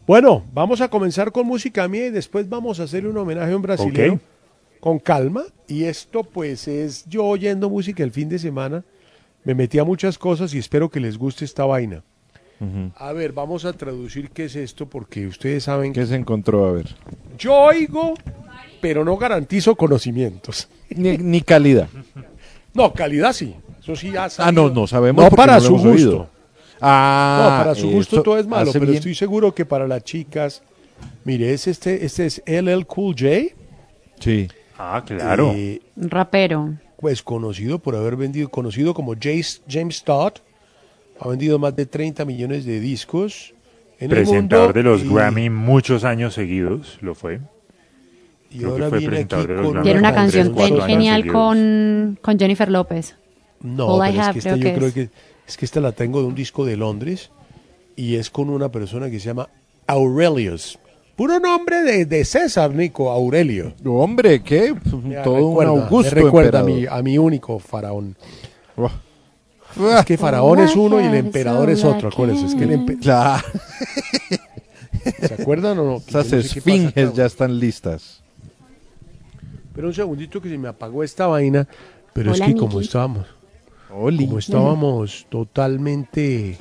Bueno, vamos a comenzar con música mía y después vamos a hacerle un homenaje a un brasileño con calma. Y esto pues es yo oyendo música el fin de semana. Me metí a muchas cosas y espero que les guste esta vaina. A ver, vamos a traducir qué es esto porque ustedes saben ¿Qué se encontró? A ver. Yo oigo, pero no garantizo conocimientos. Ni calidad. No, calidad sí. Eso sí ya No sabemos. No porque para no lo su hemos gusto. oído. No, para su gusto todo es malo, pero bien. estoy seguro que para las chicas, mire, este es LL Cool J. Sí. Ah, claro. Un rapero. Pues conocido como James Todd. Ha vendido más de 30 millones de discos en Presentador el mundo. de los Grammy muchos años seguidos, lo fue. Y Creo ahora que fue viene aquí presentador de los con Grammy. Tiene una como canción 3, 4 años genial seguidos. con Jennifer López. No, All I pero es Have, que esta creo yo que creo es. que es que esta la tengo de un disco de Londres y es con una persona que se llama Aurelius. Puro nombre de César, Nico, Aurelio. Hombre, ¿qué? Todo un Augusto. Me recuerda emperador. a mi único faraón. Oh. Es que faraón es uno y el emperador es otro, acuérdense. Es que Claro. ¿Se acuerdan o no? Esas Yo no sé qué pasa esfinges acá. ya están listas. Pero un segundito que se me apagó esta vaina, pero Hola, es que como Niki. estábamos totalmente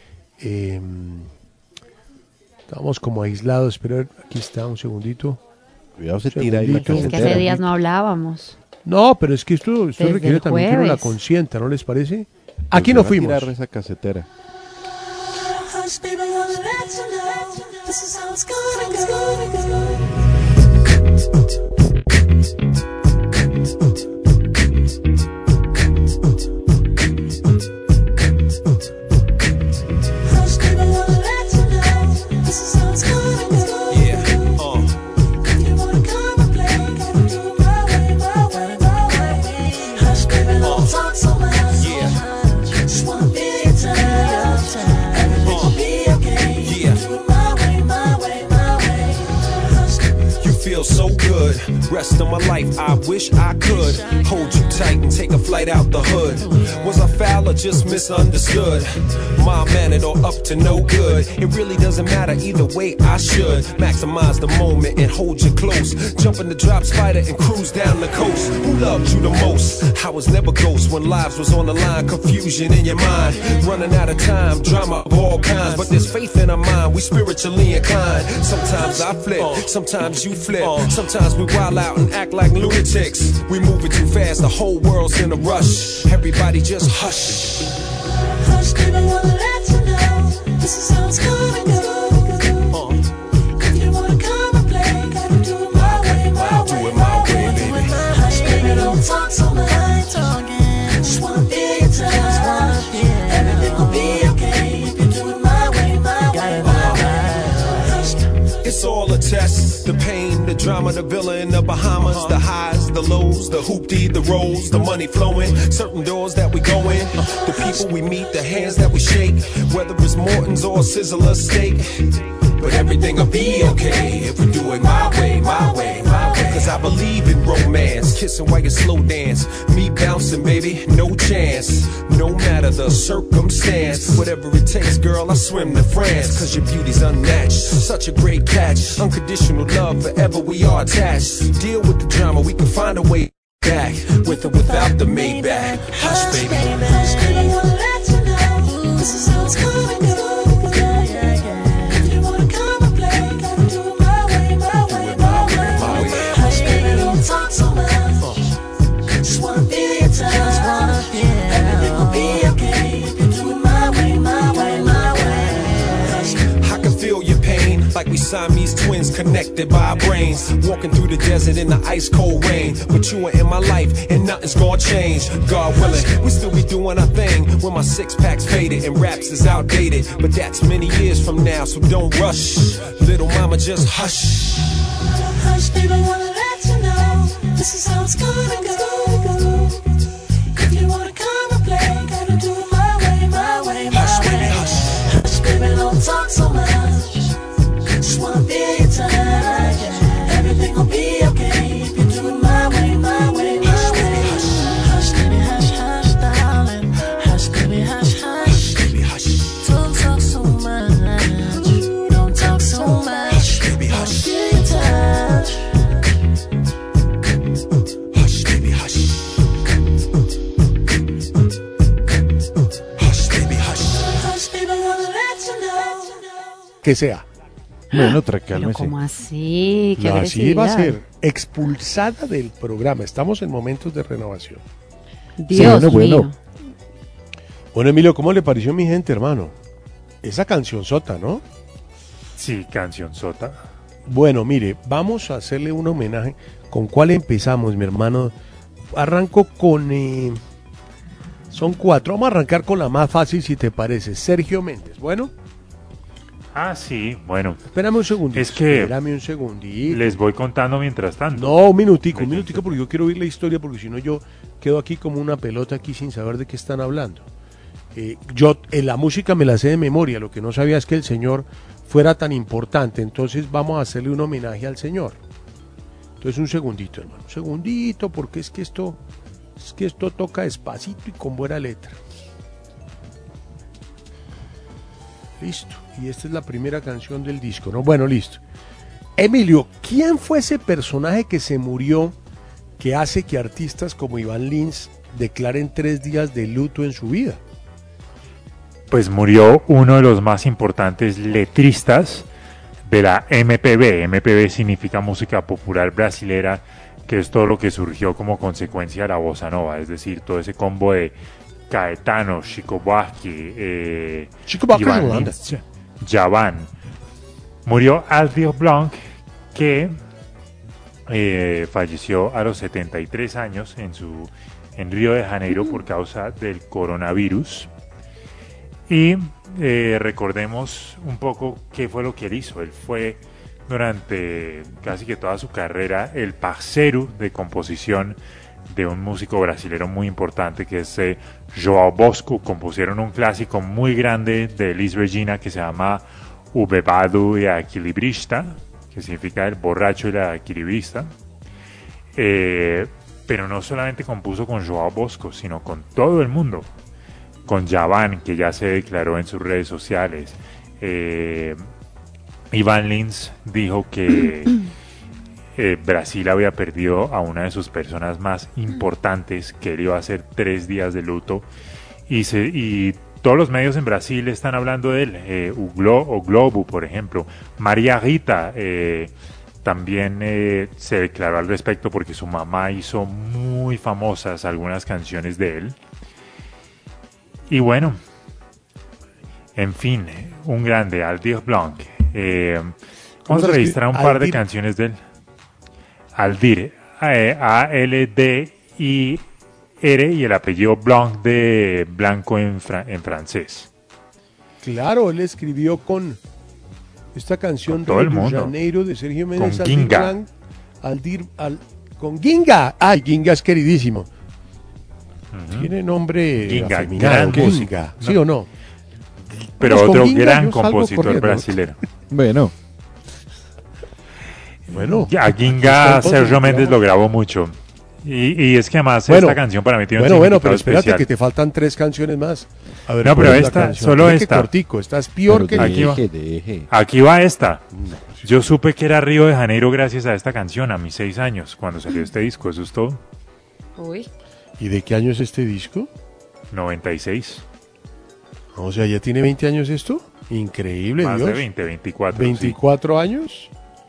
estábamos como aislados, pero aquí está un segundito. Cuidado, se tira ahí la Segundito. Es que casetera. hace días no hablábamos. No, pero es que esto Desde requiere el también que uno la jueves. consienta, ¿no les parece? Aquí Pues nos va a fuimos. tirar esa casetera. Hush, baby, wanna let you know this is how it's gonna go. Hush, baby, wanna let you know this is how it's gonna go. Yeah, If you wanna come and play, gotta do it my way, my way, my way. Hush, baby, don't talk so much. Just wanna be your time. Everything will be okay. Yeah. Do it my way, my way, my way. Hush, you feel so good. Rest of my life, I wish I could hold you tight and take a flight out the hood. Was I foul or just misunderstood? Mild-mannered or up to no good? It really doesn't matter either way. I should maximize the moment and hold you close. Jump in the drop spider and cruise down the coast. Who loved you the most? I was never ghost when lives was on the line. Confusion in your mind, running out of time. Drama of all kinds, but there's faith in our mind. We spiritually inclined. Sometimes I flip, sometimes you flip. Sometimes we wild out and act like lunatics. We moving too fast, the whole world's in a rush. Everybody just hush. hush, baby, wanna let you know this is how it's gonna go. If you wanna come and play, gotta do it my way, my Do way, it my way, baby. Hush, baby, don't talk so much. Just wanna be your time. Everything will be okay if you do it my way, my way, my way. Hush, It's all a test. The pain, the drama, the villain, the Bahamas, the highs, the lows, the hoopty, the rolls, the money flowing, certain doors that we go in, the people we meet, the hands that we shake, whether it's Morton's or Sizzler steak. But everything'll be okay if we do it my way, my way, my way. Cause I believe in romance, kissing while you slow dance. Me bouncing, baby, no chance. No matter the circumstance, whatever it takes, girl, I swim to France. Cause your beauty's unmatched, such a great catch. Unconditional love, forever we are attached. Deal with the drama, we can find a way back. With or without the Maybach. Hush, baby. hush, baby, wanna let you know this is how it's gonna go. If you wanna come and play, gotta do it my way, my way, my way. Hush, baby, don't talk so much. Just wanna be your time. Everything will be okay if you do it my way, my way, my way. Hush, I can feel your pain, like we Siamese twins connected by our brains. Walking through the desert in the ice cold rain. But you are in my life and nothing's gonna change. God willing, we still be doing our thing when my six pack's faded and raps is outdated. But that's many years from now, so don't rush. Little mama, just hush. hush, baby, wanna let you know this is how it's gonna go. If you wanna come and play, gotta do it my way, my way, my Hush, way. baby, hush. Hush, baby, don't talk so much. Just wanna be your time. Everything will be okay if you do it my way, my way, my way. Hush, baby, hush, hush, darling. Hush, baby, hush, hush. Baby, hush. Don't talk so much. Don't talk so much. que sea. Bueno, Pero cálmese. ¿cómo así? ¿Qué No, así va a agresividad? ser, expulsada del programa. Estamos en momentos de renovación. Dios bueno, mío. bueno. Bueno, Emilio, ¿cómo le pareció mi gente, hermano? Esa canción sota, ¿no? Sí, canción sota. Bueno, mire, vamos a hacerle un homenaje. ¿Con cuál empezamos, mi hermano? Arranco con... son 4. Vamos a arrancar con la más fácil, si te parece. Sergio Méndez. Bueno, Ah, sí, bueno. espérame un segundito. Es que- Espérame un segundito. Les voy contando mientras tanto. No, un minutico, porque yo quiero oír la historia, porque si no yo quedo aquí como una pelota aquí sin saber de qué están hablando. Yo la música me la sé de memoria, lo que no sabía es que el señor fuera tan importante, entonces vamos a hacerle un homenaje al señor. Entonces un segundito, hermano, un segundito, porque es que esto toca despacito y con buena letra. Listo, y esta es la primera canción del disco, ¿no? Bueno, listo. Emilio, ¿quién fue ese personaje que se murió que hace que artistas como Iván Lins declaren 3 días de luto en su vida? Pues murió uno de los más importantes letristas de la MPB. MPB significa música popular brasilera, que es todo lo que surgió como consecuencia de la bossa nova, es decir, todo ese combo de Caetano, Chico Buarque, Chico Buarque Iván es Holanda. Lins, Javan. Murió Aldir Blanc, que falleció a los 73 años en Río de Janeiro por causa del coronavirus. Y recordemos un poco qué fue lo que él hizo. Él fue durante casi que toda su carrera el parceiro de composición de un músico brasilero muy importante que es João Bosco. Compusieron un clásico muy grande de Elis Regina que se llama O Bebado e a Equilibrista, que significa el borracho y la equilibrista. Pero no solamente compuso con João Bosco, sino con todo el mundo. Con Javan, que ya se declaró en sus redes sociales. Iván Lins dijo que Brasil había perdido a una de sus personas más importantes, que él iba a hacer 3 días de luto. Y todos los medios en Brasil están hablando de él. O Globo, por ejemplo. María Rita también se declaró al respecto porque su mamá hizo muy famosas algunas canciones de él. Y bueno, en fin, un grande, Aldir Blanc. Vamos a registrar un par de Aldir? canciones de él. Aldir, A-L-D-I-R, y el apellido Blanc de blanco en francés. Claro, él escribió con esta canción Con todo el de mundo. Janeiro de Sergio Méndez. Con Ginga. Blanc, con Ginga. Ay, Ginga es queridísimo. Tiene nombre Ginga, afeminado, gran Ginga, músico. ¿sí o no? Pero Vamos, con otro Ginga gran yo salgo compositor corriendo. brasilero. Bueno, Bueno, A Ginga está Sergio entonces, Méndez digamos. lo grabó mucho. Y es que además Bueno, esta canción para mí tiene un Bueno, significado pero espérate especial. que te faltan 3 canciones más. A ver, No, ¿cuál pero es la esta, canción? solo Mira qué esta. cortico, estás peor que pero Aquí va. deje. Aquí va esta. Yo supe que era Río de Janeiro gracias a esta canción, a mis 6 años, cuando salió este disco. Eso es todo. Uy. ¿Y de qué año es este disco? 96. O sea, ¿ya tiene 20 años esto? Increíble, Más Dios. de 20, 24. 24 años.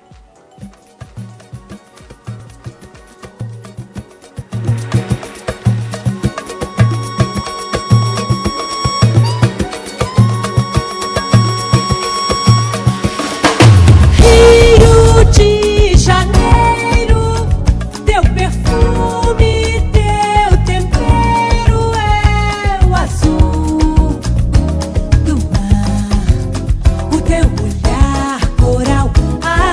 Rio de Janeiro, teu perfume, teu tempero é o azul do mar, o teu olhar coral, a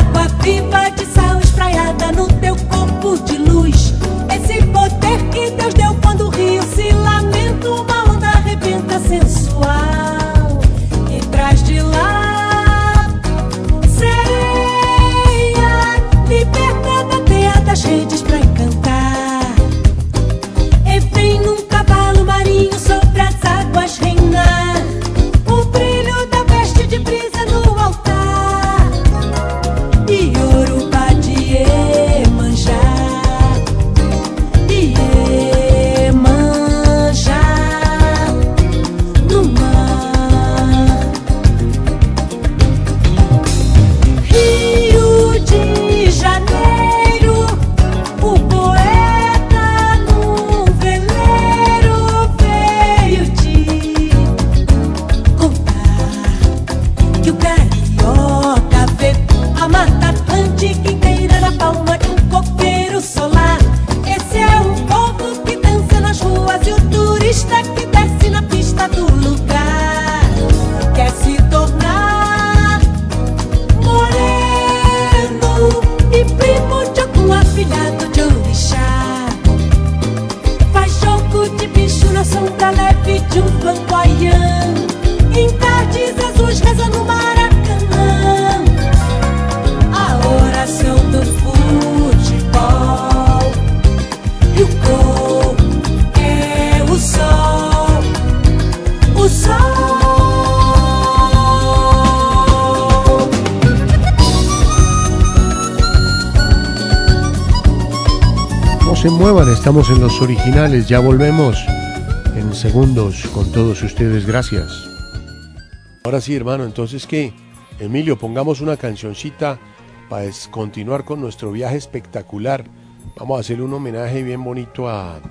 se muevan, estamos en los originales, ya volvemos en segundos con todos ustedes, gracias. Ahora sí, hermano, entonces ¿qué? Emilio, pongamos una cancioncita para continuar con nuestro viaje espectacular. Vamos a hacer un homenaje bien bonito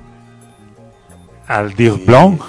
Al Dirk Blanc.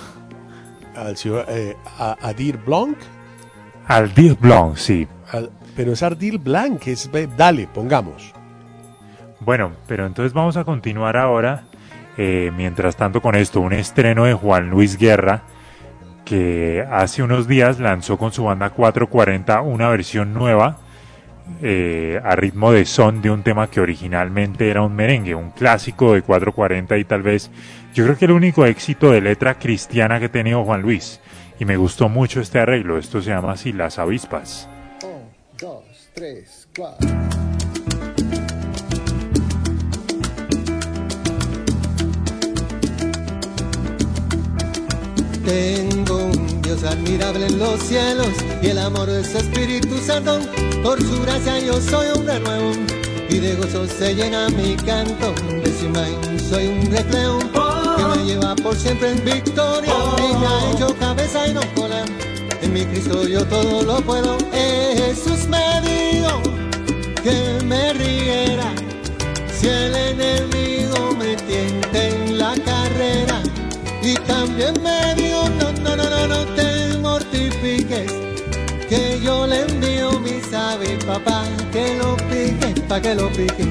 A Dirk Blanc. Al Dirk Blanc, sí. Pero es Dirk Blanc, dale, pongamos. Bueno, pero entonces vamos a continuar ahora, mientras tanto con esto, un estreno de Juan Luis Guerra, que hace unos días lanzó con su banda 440 una versión nueva, a ritmo de son de un tema que originalmente era un merengue, un clásico de 440 y tal vez, yo creo que el único éxito de letra cristiana que ha tenido Juan Luis. Y me gustó mucho este arreglo, esto se llama así, Las Avispas. 1, 2, 3, 4. Tengo un Dios admirable en los cielos y el amor de su Espíritu Santo. Por su gracia yo soy hombre nuevo y de gozo se llena mi canto. De su imagen soy un reflejo que me lleva por siempre en victoria. Y me ha hecho cabeza y no cola. En mi Cristo yo todo lo puedo. Jesús me dijo que me riera si el enemigo me tiente en la carrera. Y también me dijo, no te mortifiques, que yo le envío mi sabe, papá, que lo pique, pa' que lo pique.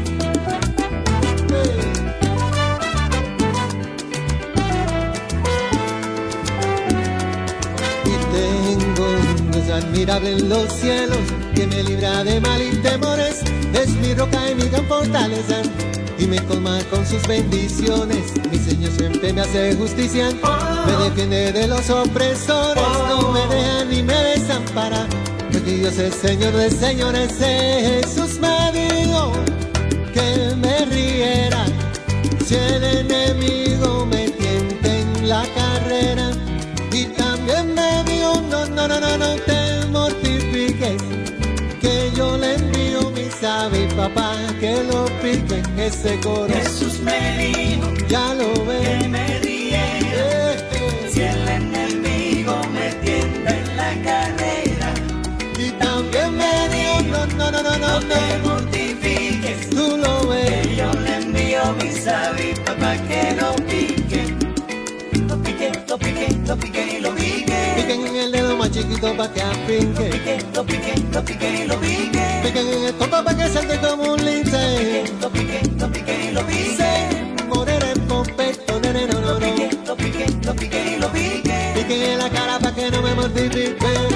Y tengo un Dios admirable en los cielos, que me libra de mal y temores, es mi roca y mi gran fortaleza. Y me colma con sus bendiciones. Mi Señor siempre me hace justicia, me defiende de los opresores, no me deja ni me desampara, porque Dios es Señor de señores. Jesús me dijo que me riera si el enemigo me tiente en la carrera. Y también me dijo, no te mortifiques, que yo le envío mi sabe, papá, que lo pique ese coro. Jesús me dijo, ya lo ves, que me riera si el enemigo me tiende en la carrera. Y también me dijo, no te mortifiques, tú lo ves, que yo le envío mi sabe, papá, que lo pique. Lo pique, lo pique, lo pique y lo pique. Piquen en el dedo más chiquito pa' que apinque. Lo pique, lo pique y lo pique. Piquen en el topo pa' que salte como un lince. Lo pique y lo pique. Se morera en pompeto, nene, no. Lo pique y lo pique. Piquen en la cara pa' que no me mortifique.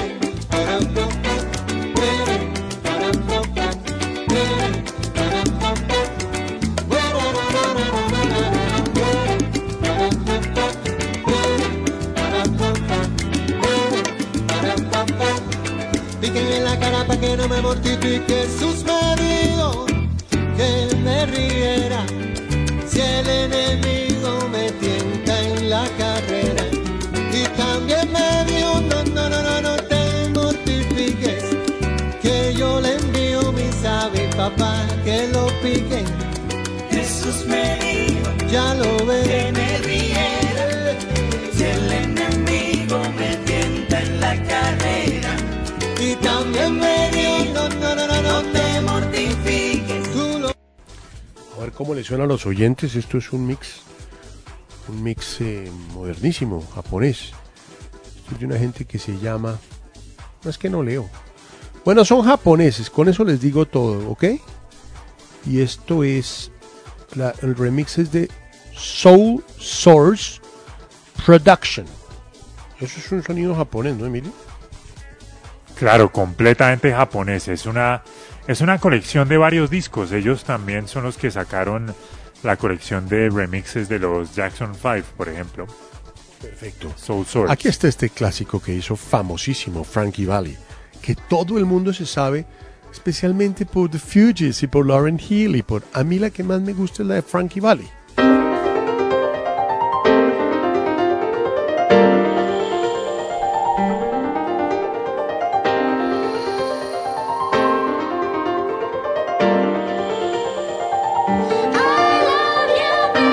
Piquen en la cara pa' que no me mortifique. Jesús me dijo que me riera si el enemigo me tienta en la carrera. Y también me dijo, no te mortifiques, que yo le envío mi sabe, papá, que lo piquen. Jesús me dijo, ya lo ves, que me riera si el enemigo me tienta en la carrera. Y también me dijo, no te mortifiques. A ver cómo le suena a los oyentes. Esto es un mix modernísimo, japonés. Esto es de una gente que se llama... No, es que no leo. Bueno, son japoneses, con eso les digo todo, ¿ok? Y esto es... el remix es de Soul Source Production. Eso es un sonido japonés, ¿no, Emilio? Claro, completamente japonés. Es una colección de varios discos. Ellos también son los que sacaron la colección de remixes de los Jackson 5, por ejemplo. Perfecto. Soul Source. Aquí está este clásico que hizo famosísimo Frankie Valli, que todo el mundo se sabe, especialmente por The Fugees y por Lauryn Hill y por... A mí la que más me gusta es la de Frankie Valli. I love you,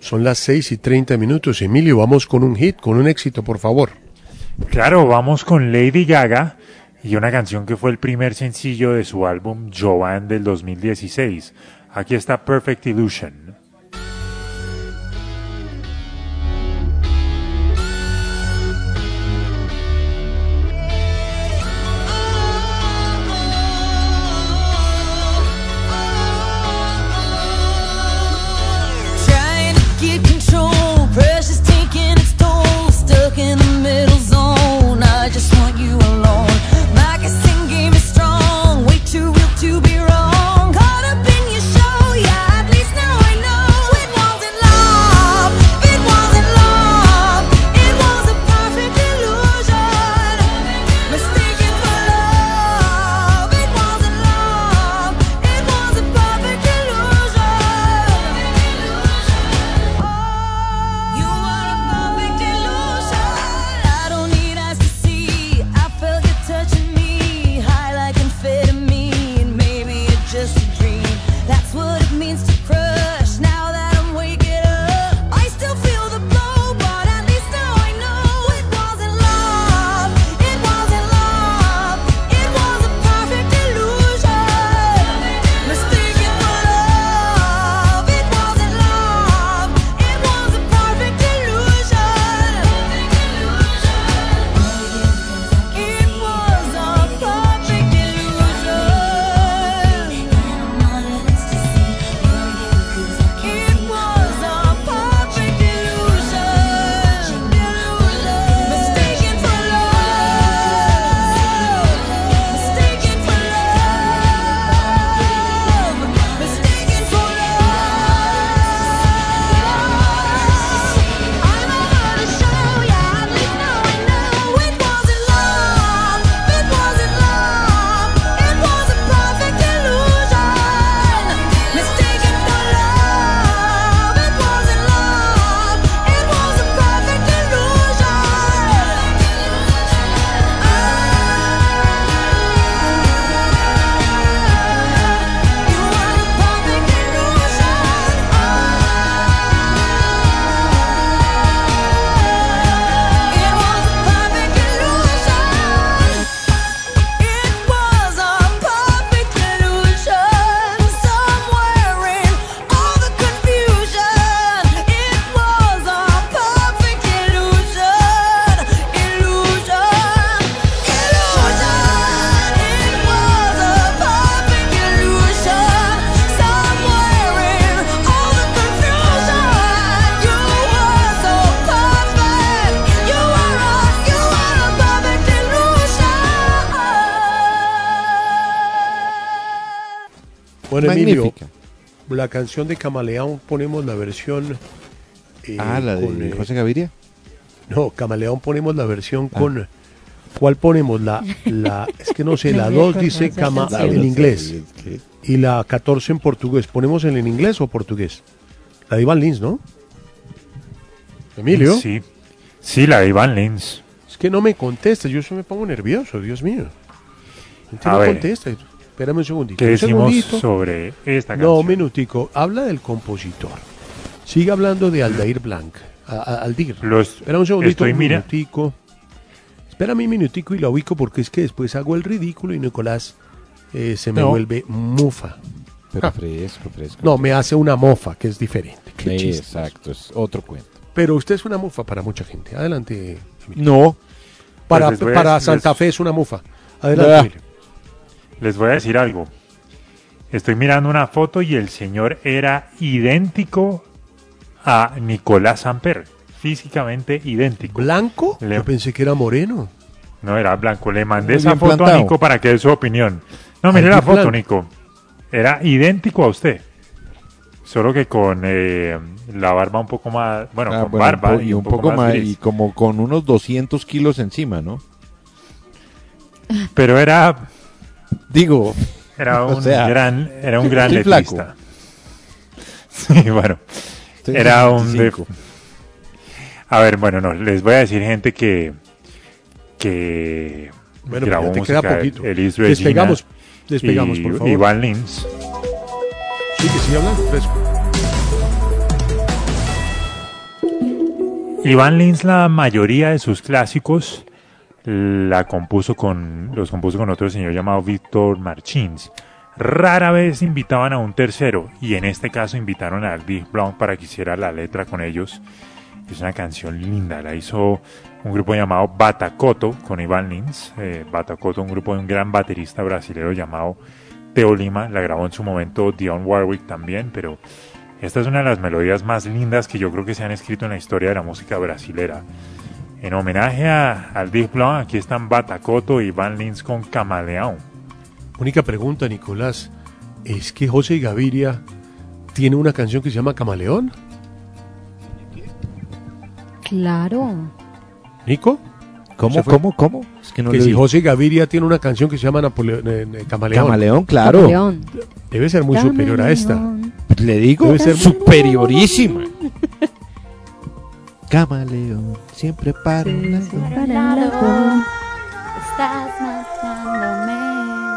Son las 6:30. Emilio, vamos con un hit, con un éxito, por favor. Claro, vamos con Lady Gaga y una canción que fue el primer sencillo de su álbum Joanne del 2016. Aquí está Perfect Illusion. Trying to get control, pressure's taking its toll. Stuck in the middle zone, I just want you alone. My guessing game is strong, way too real to be wrong. Caught up in your show, yeah, at least now I know. It wasn't love, it wasn't love. It was a perfect illusion, mistaken for love. It wasn't love, it was a perfect illusion. You are a perfect illusion. I don't need eyes to see. I felt you touching me, high like amphetamine. Maybe it's just a dream. That's what it means to crush. Now that I'm waking up, I still feel the blow, but at least now I know it wasn't love. It wasn't love. It was a perfect illusion, mistaken for love. It wasn't love. It was a perfect illusion. It was a perfect illusion. It was a perfect illusion. Mistaken for love. Mistaken for love. Mistaken for love. I'm over the show, yeah, at least now I know it wasn't love. It wasn't love. It was a perfect illusion. Mistaken for love. It wasn't love. It was a perfect Bueno, Emilio, Magnífica. la canción de Camaleón ponemos la versión... La con, de José Gaviria. No, Camaleón ponemos la versión con... ¿Cuál ponemos? Es que no sé, la 2 dice cama en inglés y la 14 en portugués. ¿Ponemos en inglés o portugués? La de Ivan Lins, ¿no? Emilio. Sí, sí, la de Ivan Lins. Es que no me contesta, yo eso me pongo nervioso, Dios mío. A No ver. contesta. Espérame un segundito. ¿Qué un decimos segundito. sobre esta canción? No, un minutico. Habla del compositor. Sigue hablando de Aldair Blanc. Aldir. Espera un segundito, estoy un mira. minutico. Espérame un minutico y la ubico porque es que después hago el ridículo y Nicolás se me No. vuelve mufa. Pero fresco, fresco. No, me hace una mofa, que es diferente. Qué Sí, chiste. exacto, es otro cuento. Pero usted es una mufa para mucha gente. Adelante. Emilio. No. Para, Pues les voy a- para Santa les- Fe es una mufa. Adelante, Ah. Emilio. Les voy a decir algo. Estoy mirando una foto y el señor era idéntico a Nicolás Samper. Físicamente idéntico. ¿Blanco? Le- Yo pensé que era moreno. No era blanco. Le mandé Muy esa bien foto plantado. a Nico para que dé su opinión. No, mire Ay, la qué foto, plan. Nico. Era idéntico a usted. Solo que con la barba un poco más... Bueno, con Bueno, barba y un poco más, gris. y como con unos 200 kilos encima, ¿no? Pero era Digo, un o sea, gran estoy flaco. letrista. Sí, bueno. estoy Era en un... 25. A ver, bueno, no, les voy a decir gente que Bueno, grabó pero ya te música, queda poquito. Elis Regina Despegamos, por favor. Ivan Lins. Sí, que sigue hablando, fresco. Ivan Lins, la mayoría de sus clásicos los compuso con otro señor llamado Víctor Martins. Rara vez invitaban a un tercero, y en este caso invitaron a Dick Blanc para que hiciera la letra con ellos. Es una canción linda, la hizo un grupo llamado Batacoto con Ivan Lins. Batacoto, un grupo de un gran baterista brasileño llamado Theo Lima, la grabó en su momento Dionne Warwick también, pero esta es una de las melodías más lindas que yo creo que se han escrito en la historia de la música brasilera. En homenaje al Dick Blanc, aquí están Batacoto y Ivan Lins con Camaleão. Única pregunta, Nicolás, ¿es que José Gaviria tiene una canción que se llama Camaleón? Claro. ¿Nico? ¿Cómo? Es que no Que lo si oí. José Gaviria tiene una canción que se llama Camaleón. Camaleón, claro. Camaleón. Debe ser muy superior a esta. Le digo, Debe ser superiorísima. Camaleón, siempre para un lado. Para el lado. Estás matándome.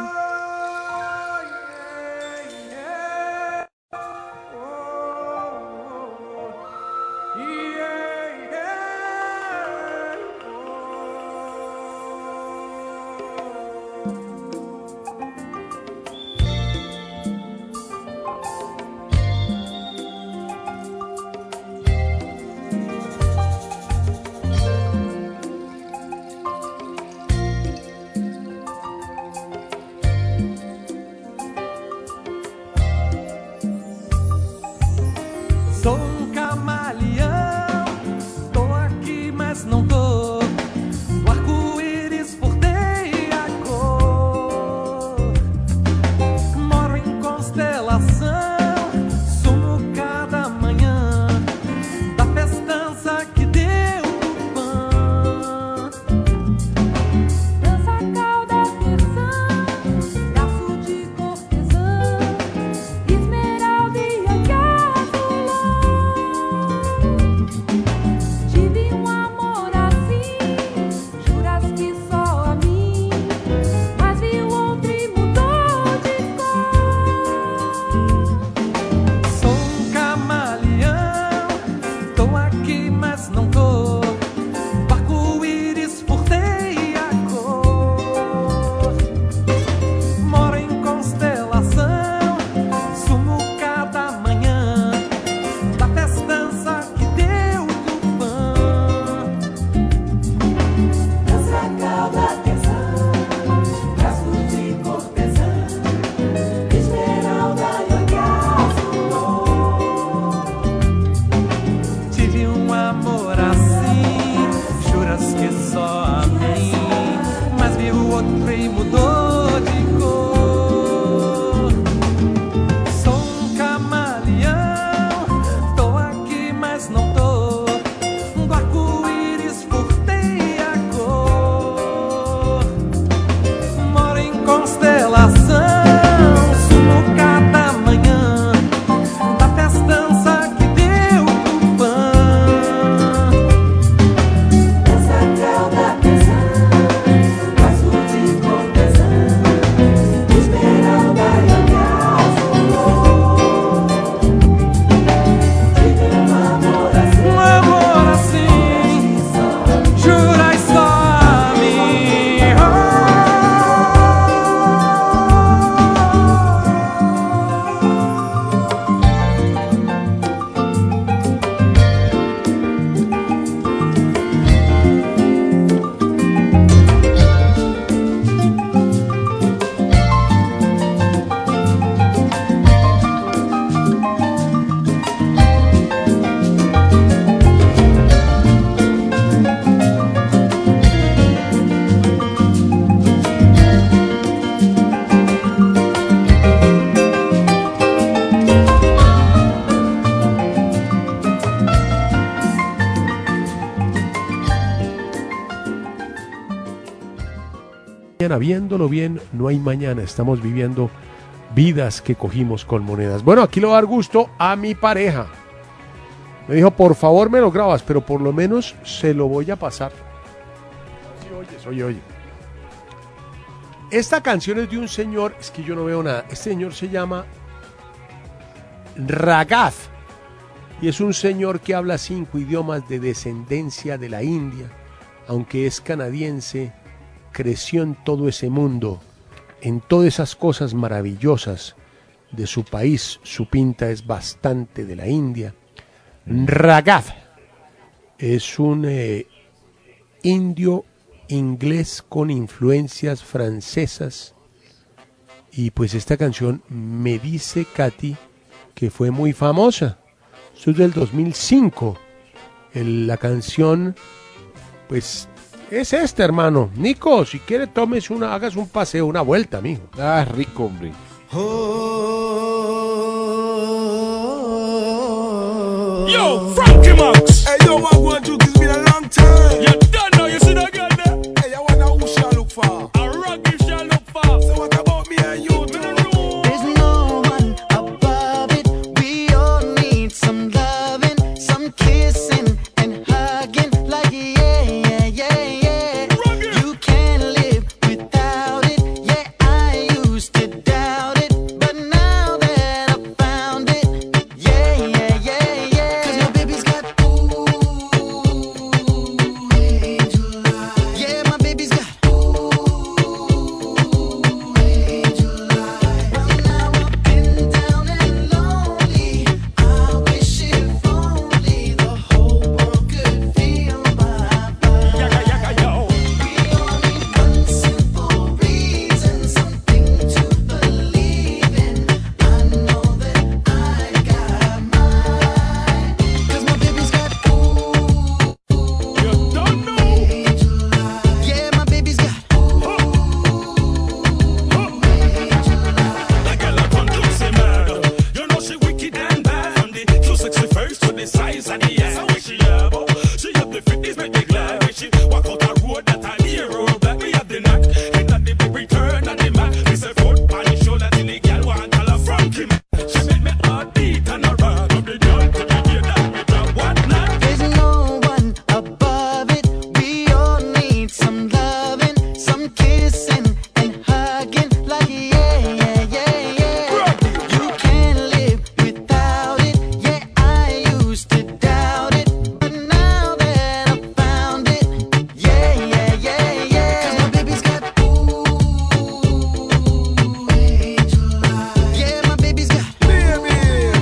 Sou camaleão, tô aqui, mas não tô. O arco-íris portei a cor. Moro em constelação, sumo cada manhã da festança que deu o pão. Dança cauda terçã, braço de cortesã, esmeralda e agá. Tive amor assim, juras que só a mim, mas vi o outro e mudou de cor. Sou camaleão, tô aqui, mas não tô. O arco-íris portei a cor. Moro em constelação, sumo cada manhã da festança que deu do pão. Dança cauda terçã, braço de cortesã, esmeralda e azul. Tive amor assim, juras que só a mim, mas vi o outro e mudou de cor. Sou camaleão, tô aqui, mas não tô. Do arco-íris portei a cor. Moro em constelação, sumo cada manhã da festança que deu o pão. Dança cauda terçã, braço de cortesã, esmeralda e azul. Tive amor assim, juras só a mim. Mañana, viéndolo bien, no hay mañana. Estamos viviendo vidas que cogimos con monedas. Bueno, aquí le voy a dar gusto a mi pareja. Me dijo, por favor me lo grabas, pero por lo menos se lo voy a pasar. Oye. Esta canción es de un señor, es que yo no veo nada. Este señor se llama Ragaz. Y es un señor que habla 5 idiomas de descendencia de la India. Aunque es canadiense, creció en todo ese mundo, en todas esas cosas maravillosas de su país. Su pinta es bastante de la India. Raghav es un indio inglés con influencias francesas. Y pues esta canción Me dice Katy, que fue muy famosa. Eso es del 2005. La canción, pues, es esta, hermano. Nico, si quiere, hagas un paseo, una vuelta, amigo. Ah, rico, hombre. Yo, Frankie Max. Hey, yo, I want you. It's been a long time. You don't know. You see that girl there? Hey, I wonder who shall look for. A rocky shall look for. So what about me and you? There's no one above it. We all need some loving, some kissing and hugging. Like yeah, yeah, yeah, yeah. You can't live without it. Yeah, I used to doubt it, but now that I found it, yeah, yeah, yeah, yeah. 'Cause my baby's got ooh, angel eyes. Yeah, my baby's got ooh, angel eyes. Well, now I've been down and lonely. I wish if only the whole world could feel my vibe. We all need one simple reason, something to believe in. I know that I got mine. 'Cause my baby's got ooh, You don't know. angel eyes. Yeah, my baby's got The girl up on Lucy murder. You know she wicked and bad. From the too sexy face to the size of the ass. How she have? She have the fitness, make me glad. When she walk out the road, that time hero black. Me have the knack. Hit that the big return and the Mac. Me say foot on the shoulder till the girl want call her Frankie Mac. She make me heart beat and a rock. Up the girl to the day that me drop what not. There's no one above it. We all need some loving, some kissing and hugging. Like yeah, yeah, yeah, yeah. You can't live without it. Yeah, I used to doubt it, but now that I found it, yeah, yeah, yeah, yeah. 'Cause my baby's got ooh, angel eyes. Yeah, my baby's got angel eyes.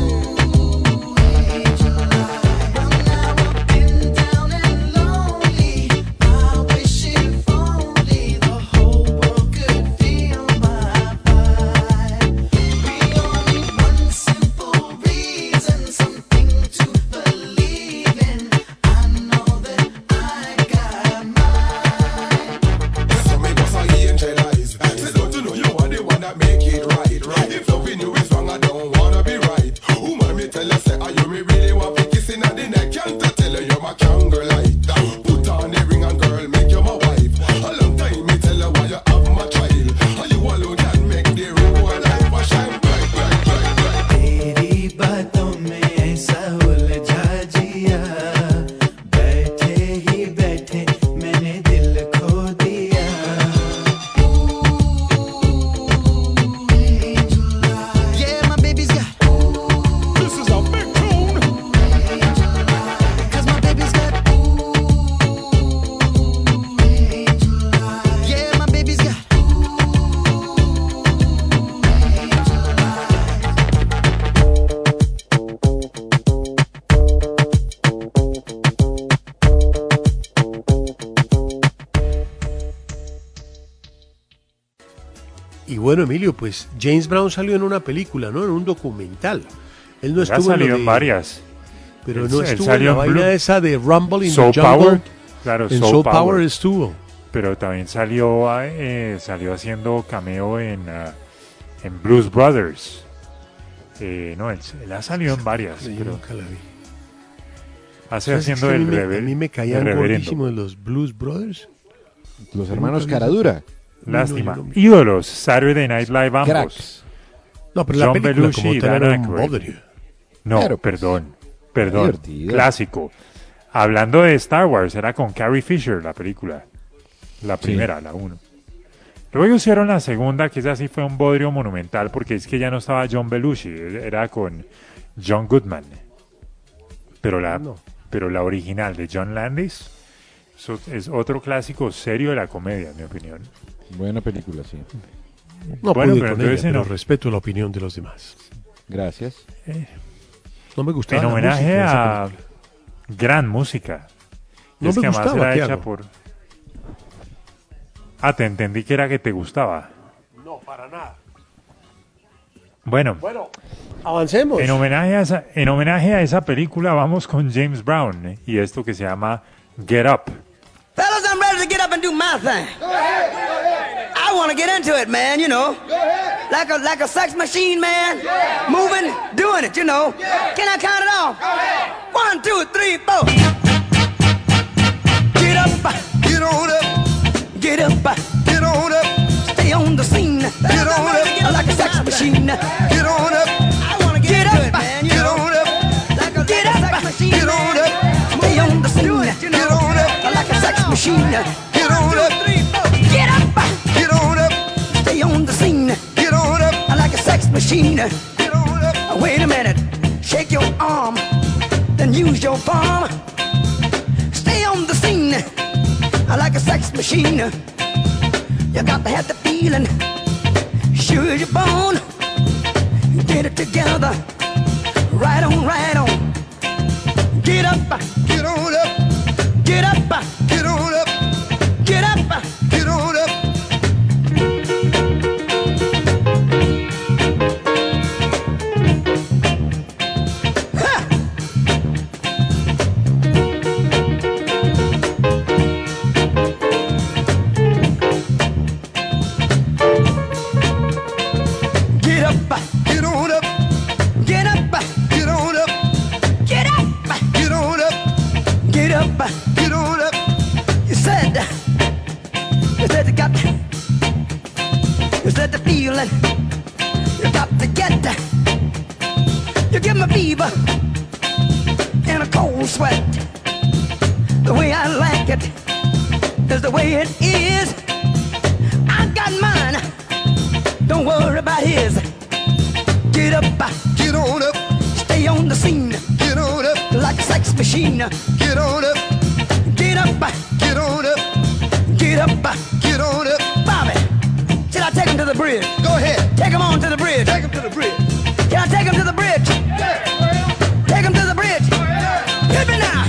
Well, now I've been down and lonely. I wish if only the whole world could feel my vibe. We all need one simple reason, something to believe in. I know that I got mine. So me was a angel eyes. Say don't you know you are the one that make it right, right? If loving you is wrong, I don't wanna be right. Woman, me tell you, say, are you me really want to kissing at the neck? Can't I tell you you're my candlelight? Put on the ring and girl, make you my wife. A long time me tell you why you have my child. Are you alone can make the road life a shine bright, bright, bright, bright. तेरी बातों में ऐसा उलझा जिया, बैठे ही बैठे मैंने दिल खो दिया. Yeah, my baby's got This is a big tune. 'cause my baby's got yeah, my baby's got Y bueno, Emilio, pues James Brown salió en una película, ¿no? En un documental. Él no Ya estuvo en salió lo en de- varias. Pero Él- no él estuvo en salió la en vaina Blue- esa de Rumble in Soul the Jungle. Power. Claro, En Soul Soul Power Power. estuvo. Pero también salió haciendo cameo en Blues Brothers. No, él ha salido en varias, Yo pero nunca la vi. hace ¿Sabes haciendo que a mí el me- rever- A mí me el caían reverendo. gordísimos los Blues Brothers. Los hermanos Nunca vi Caradura. Lástima. No, yo no- Ídolos, Saturday Night Live ambos. Cracks. No, pero la John película Belushi como y tal Dan era un Aykroyd. bodrio. No, Claro, pues. perdón. Divertido. Clásico. Hablando de Star Wars, era con Carrie Fisher la película. La primera, la 1. Luego hicieron la segunda, que esa sí fue un bodrio monumental, porque es que ya no estaba John Belushi, era con John Goodman. pero No. la original de John Landis es otro clásico serio de la comedia, en mi opinión. Buena película, sí. No Bueno, pude pero con entonces ella, en pero respeto la opinión de los demás. Gracias. No me gustaba En la música homenaje de esa a película. gran música. No Es me que además gustaba, era ¿qué hecha hago? por... te entendí que era que te gustaba. No, para nada. Bueno, Bueno, avancemos. en homenaje a esa película vamos con James Brown y esto que se llama Get Up. Fellas, I'm ready to get up and do my thing. I want to get into it, man, you know. Like a sex machine, man. Moving, doing it, you know. Can I count it off? 1, 2, 3, 4. Get up, get on up. Get up, get on up. Stay on the scene. Get on up. Like a sex machine. Get on up. I want to get into it, man, you know. Like a sex machine. Get on up. Stay on the scene. Get on up. Like a sex machine. Get on up. Get up. Get on up. Stay on the scene. Get on up. Like a sex machine. Get on up. Wait a minute. Shake your arm. Then use your palm. Stay on the scene. Like a sex machine. You got to have the feeling. Sure as you're born. Get it together. Right on, right on. Get up. Get on up. Get up. Get on up. Get up. Get on up. Ha! Get up. Get on up. Get up. Get on up. Get up. Get on up. Get up. Get on up. You said you got the feeling. You got to get. You give me fever and a cold sweat. The way I like it is the way it is. I got mine. Don't worry about his. Get up, get on up, stay on the scene. Get on up, like a sex machine. Get on up, get up, get on up, get up, get on up. Bobby, should I take him to the bridge? Go ahead, take him on to the bridge. Take him to the bridge. Can I take him to the bridge? Take him to the bridge. Hit me now.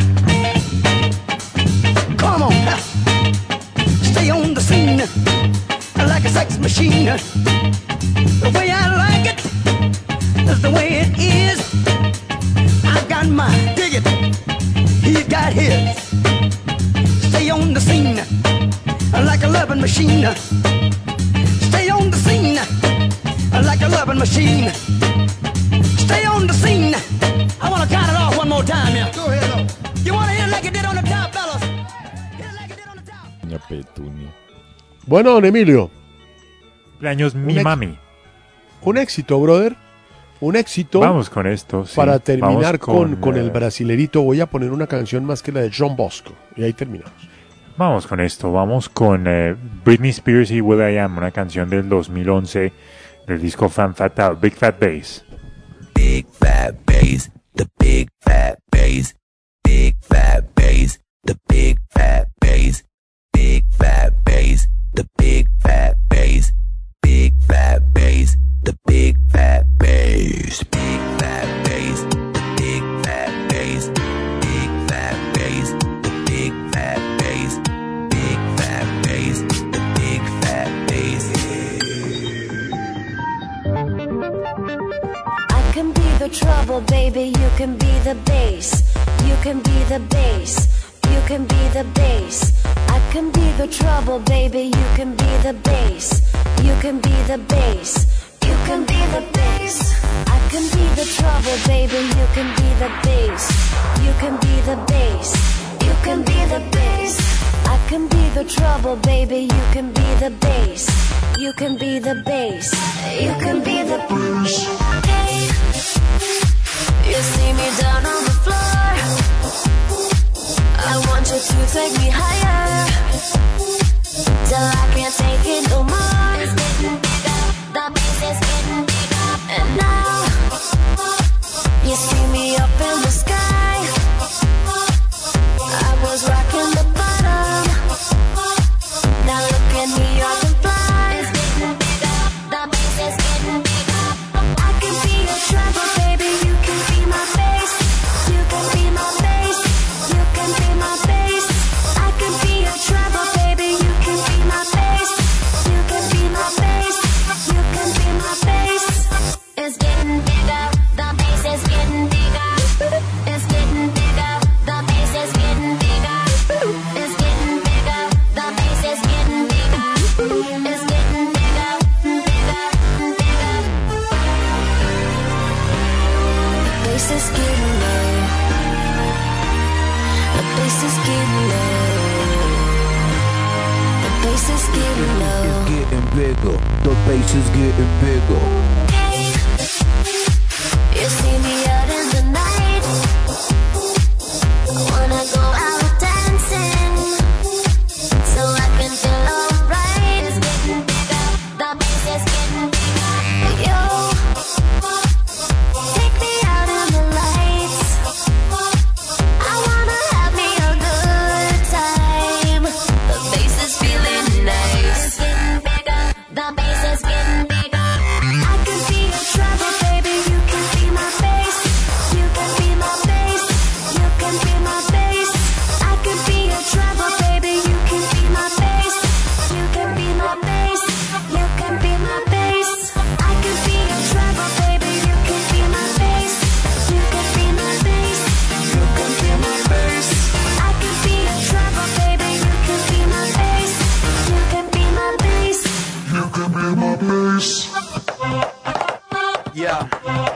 Come on, stay on the scene like a sex machine. The way I like it is the way it is. I got mine, dig it. He's got his. Stay on the scene like a loving machine. Stay on the scene like a loving machine. Stay on the scene. I want to count it off one more time here. Go ahead. You want to hit it like it did on the top, fellas? Hit it like it did on the top. Doña Petunia. Bueno, don Emilio, Cumpleaños mi mami. un éxito, brother. Un éxito. Vamos con esto. sí. Para terminar Vamos con el brasilerito, voy a poner una canción más que la de John Bosco. Y ahí terminamos. Vamos con esto. Vamos con Britney Spears y Will I Am, una canción del 2011 del disco Fan Fatal, Big Fat Bass. Big fat bass, the big fat bass, big fat bass, the big fat bass, big fat bass, the big fat bass, big fat bass, the big fat bass, big fat bass, the big fat bass, big fat bass, the big fat bass, big fat bass, the big fat bass. I can be the trouble, baby, you can be the bass. You can be the bass. You can be the bass. I can be the trouble, baby, you can be the bass. You can be the bass. You can be the bass. I can be the trouble, baby, you can be the bass. You can be the bass. You can be the bass. I can be the trouble, baby, you can be the bass. You can be the bass. You can be the bass. Hey, you see me down on the floor. I want you to take me higher, till I can't take it no more. It's getting bigger, the bass is getting bigger. And now, you see me up in the sky. bass is getting low. The bass is getting low. Getting bigger, the bass is getting bigger. You see me out in the night. I wanna go out dancing, so I can feel alright. It's getting bigger, the bass is getting bigger. Yo, take me out in the lights. I wanna have me a good time. The bass is feeling nice. It's getting bigger, the bass is getting bigger. I can be your trouble, baby. You can be my bass. You can be my bass. You can be my bass. I can be your trouble, baby. You can be my bass. You can be my bass. You can be my bass. I can be your trouble, baby. You can be my bass. You can be my bass. You can be my bass. I can be your trouble, baby. You can be my bass. You can be my bass. You can be my bass. Yeah.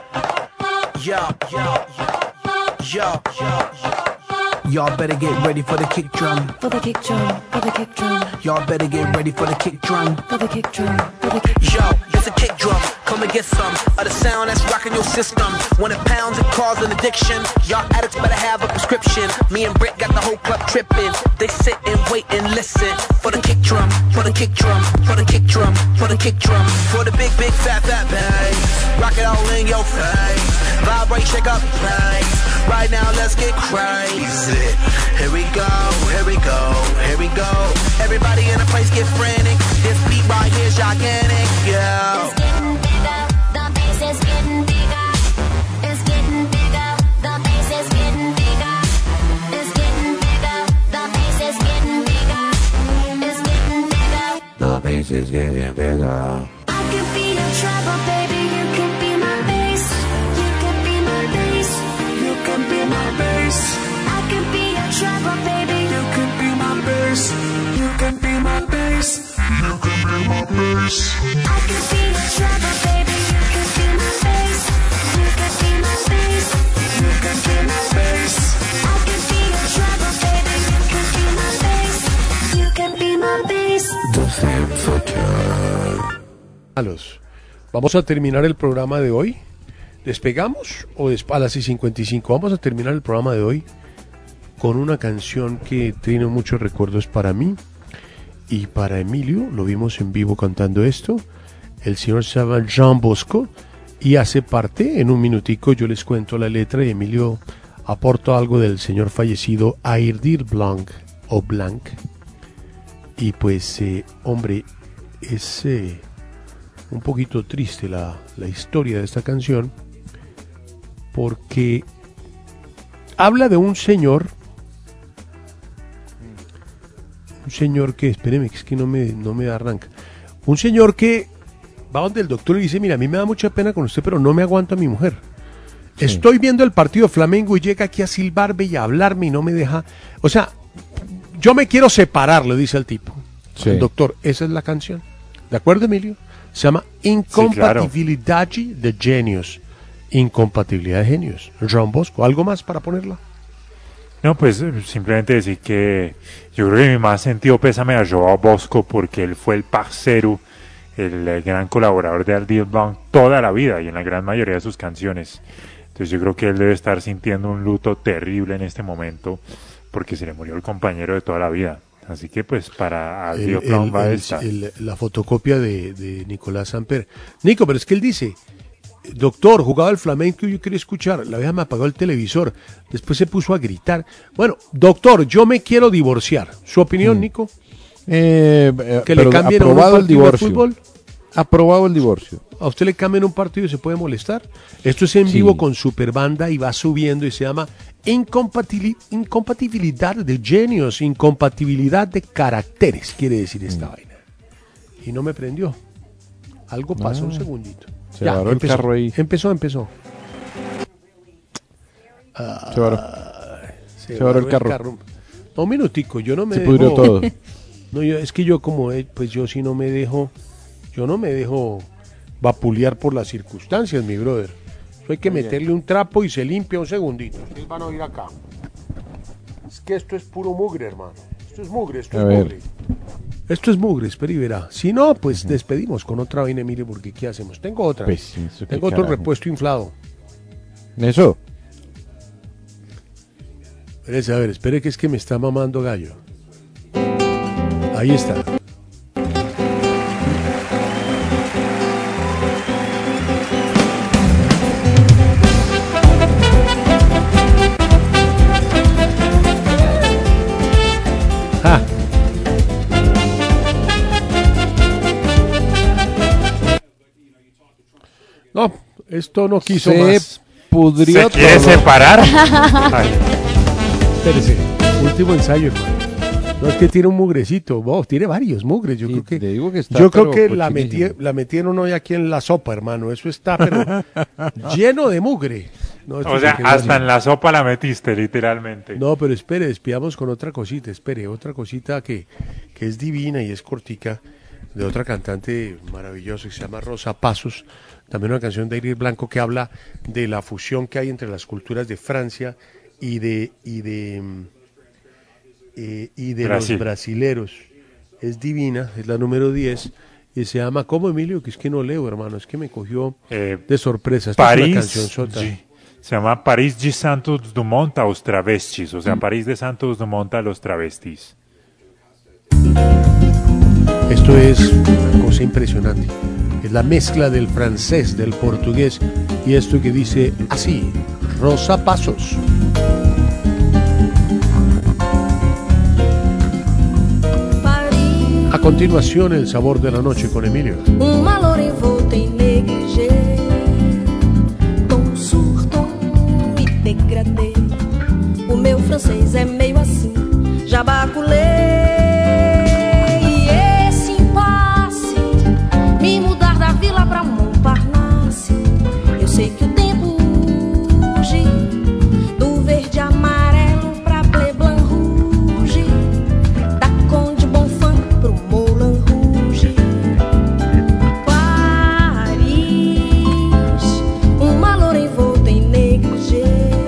Yeah, yeah, yeah, yeah. Y'all better get ready for the kick drum. For the kick drum, for the kick drum, Y'all better get ready for the kick drum. for the kick drum, for the kick Yo, it's a kick drum. Come and get some of the sound that's rocking your system. When it pounds, it causes an addiction. Y'all addicts better have a prescription. Me and Britt got the whole club tripping. They sit and wait and listen for the kick drum, for the kick drum, for the kick drum, for the kick drum, for the big, big, fat, fat bass. Rock it all in your face. Vibrate, shake up place. Right now, let's get crazy. Here we go, here we go, here we go. Everybody in the place get frantic. This beat right here's gigantic, yeah. It's getting bigger, the bass is getting bigger. It's getting bigger, the bass is getting bigger. It's getting bigger, the bass is getting bigger. It's getting bigger. The bass is getting bigger. I can be your trouble, baby. You can be my bass. You can be my bass. You can be my bass. I can be your trouble, baby. You can be my bass. You can be my bass. You can be my bass. I can be your trouble, baby. You can be my bass. You can be my bass. You can be my bass. I can be your trouble, baby. You can be my bass. You can be my bass. The same for Vamos a terminar el programa de hoy. ¿Despegamos o a las 6:55? Vamos a terminar el programa de hoy con una canción que tiene muchos recuerdos para mí y para Emilio. Lo vimos en vivo cantando esto. El señor se llama Jean Bosco y hace parte, en un minutico yo les cuento la letra y Emilio aporta algo del señor fallecido Airdir Blanc o Blanc. Y pues, hombre, es un poquito triste la historia de esta canción porque habla de un señor que, espéreme, es que no me arranca, un señor que va donde el doctor y dice, mira, a mí me da mucha pena con usted, pero no me aguanto a mi mujer. Sí. Estoy viendo el partido de Flamengo y llega aquí a silbarme y a hablarme y no me deja, o sea, yo me quiero separar, le dice al tipo. Sí. El doctor, esa es la canción. ¿De acuerdo, Emilio? Se llama Incompatibilidad de Genios. Incompatibilidad de genios. Jean Bosco, ¿algo más para ponerla? No, pues simplemente decir que yo creo que mi más sentido pésame a Joao Bosco porque él fue el parcero, el gran colaborador de Airdir Blanc toda la vida y en la gran mayoría de sus canciones. Entonces yo creo que él debe estar sintiendo un luto terrible en este momento porque se le murió el compañero de toda la vida. Así que pues para Airdir Blanc va a estar. La fotocopia de Nicolás Samper. Nico, pero es que él dice, doctor, jugaba el flamenco y yo quería escuchar. La vieja me apagó el televisor. Después se puso a gritar. Bueno, doctor, yo me quiero divorciar. ¿Su opinión, Nico? Que le cambien aprobado un partido de fútbol. Aprobado el divorcio. ¿A usted le cambian un partido y se puede molestar? Esto es en vivo con Superbanda y va subiendo y se llama Incompatibilidad de Genios, incompatibilidad de caracteres, quiere decir esta vaina. Y no me prendió. Algo pasó, un segundito. Se varó el carro ahí. Empezó. Se varó el carro. No, un minutico, yo no me dejo. Se pudrió todo. No, es que yo como, pues yo sí no me dejo vapulear por las circunstancias, mi brother. Eso hay que meterle un trapo y se limpia un segundito. Ustedes van a oír acá. Es que esto es puro mugre, hermano. Esto es mugre, esto A es ver. mugre. Esto es mugre, espera y verá. Si no, pues despedimos con otra vaina, mire, porque ¿qué hacemos? Tengo otra. Pues, eso qué Tengo otro carajo. repuesto inflado. Eso. Espérese, a ver, espere que es que me está mamando gallo. Ahí está. ¡Ja! No, esto no quiso Se más. pudrió ¿Se quiere todo. separar? Ay, Espérese, último ensayo, hermano. No es que tiene un mugrecito, tiene varios mugres. Yo Sí, creo que, le digo que está, yo creo pero que cochinísimo. la metieron hoy aquí en la sopa, hermano. Eso está, pero lleno de mugre. No, esto o se sea, quedó hasta así. en la sopa la metiste, literalmente. No, pero espere, despidamos con otra cosita. Espere, otra cosita que es divina y es cortica, de otra cantante maravillosa que se llama Rosa Pasos. También una canción de Iris Blanco que habla de la fusión que hay entre las culturas de Francia y de los Brasil. brasileros. Es divina, es la número 10 y se llama ¿cómo, Emilio? Que es que no leo, hermano, es que me cogió de sorpresa. Esta es una París, canción sota. se llama París de Santos Dumont a los travestis, o sea, París de Santos Dumont a los travestis. Esto es una cosa impresionante. Es la mezcla del francés, del portugués y esto que dice así, Rosa Pasos. A continuación, el sabor de la noche con Emilio. Loura envolta em negligê, tom surtom e degradê. O meu francês é meio assim, jabaculê. E esse impasse, me mudar da vila pra Montparnasse. Eu sei que o tempo urge, do verde amarelo pra bleu blanc rouge, da Conde Bonfim pro Moulin Rouge. Paris, uma loura envolta em negligê,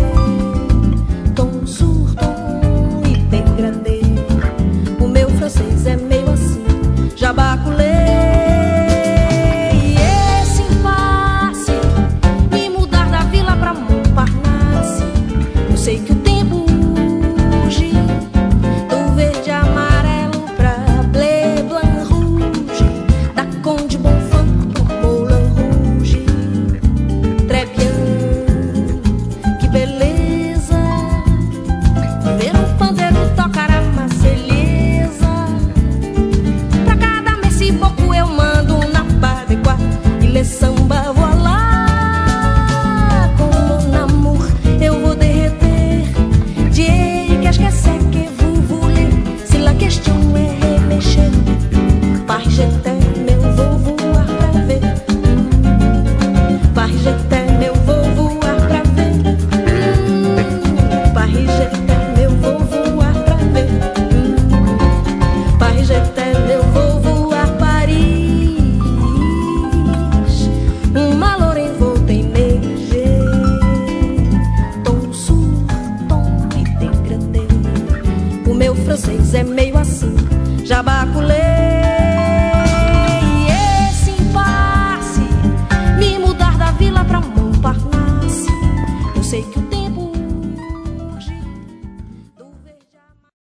tom surtom e degradê. O meu francês é meio assim, jabaculê. E esse impasse, me mudar da vila pra Montparnasse. Eu sei que o tempo urge, do verde amarelo pra bleu blanc rouge, da Conde Bonfim pro Moulin Rouge. Très bien, que beleza, ver um pandeiro tocar a Marselhesa. Pra cada Messi pouco eu mando na Badequá e le samba voilà. Com mon amour eu vou derreter. Dieu, qu'est-ce que vous voulez? Si la question est reméchée, Paris je t'aime, eu vou voar pra ver. Paris je t'aime, eu vou voar pra ver. Paris je t'aime, eu vou voar pra ver. Paris je t'aime, eu vou voar Paris. Uma loura envolta em negligê, tom surtom e degradê. O meu francês é meio assim, jabaculê.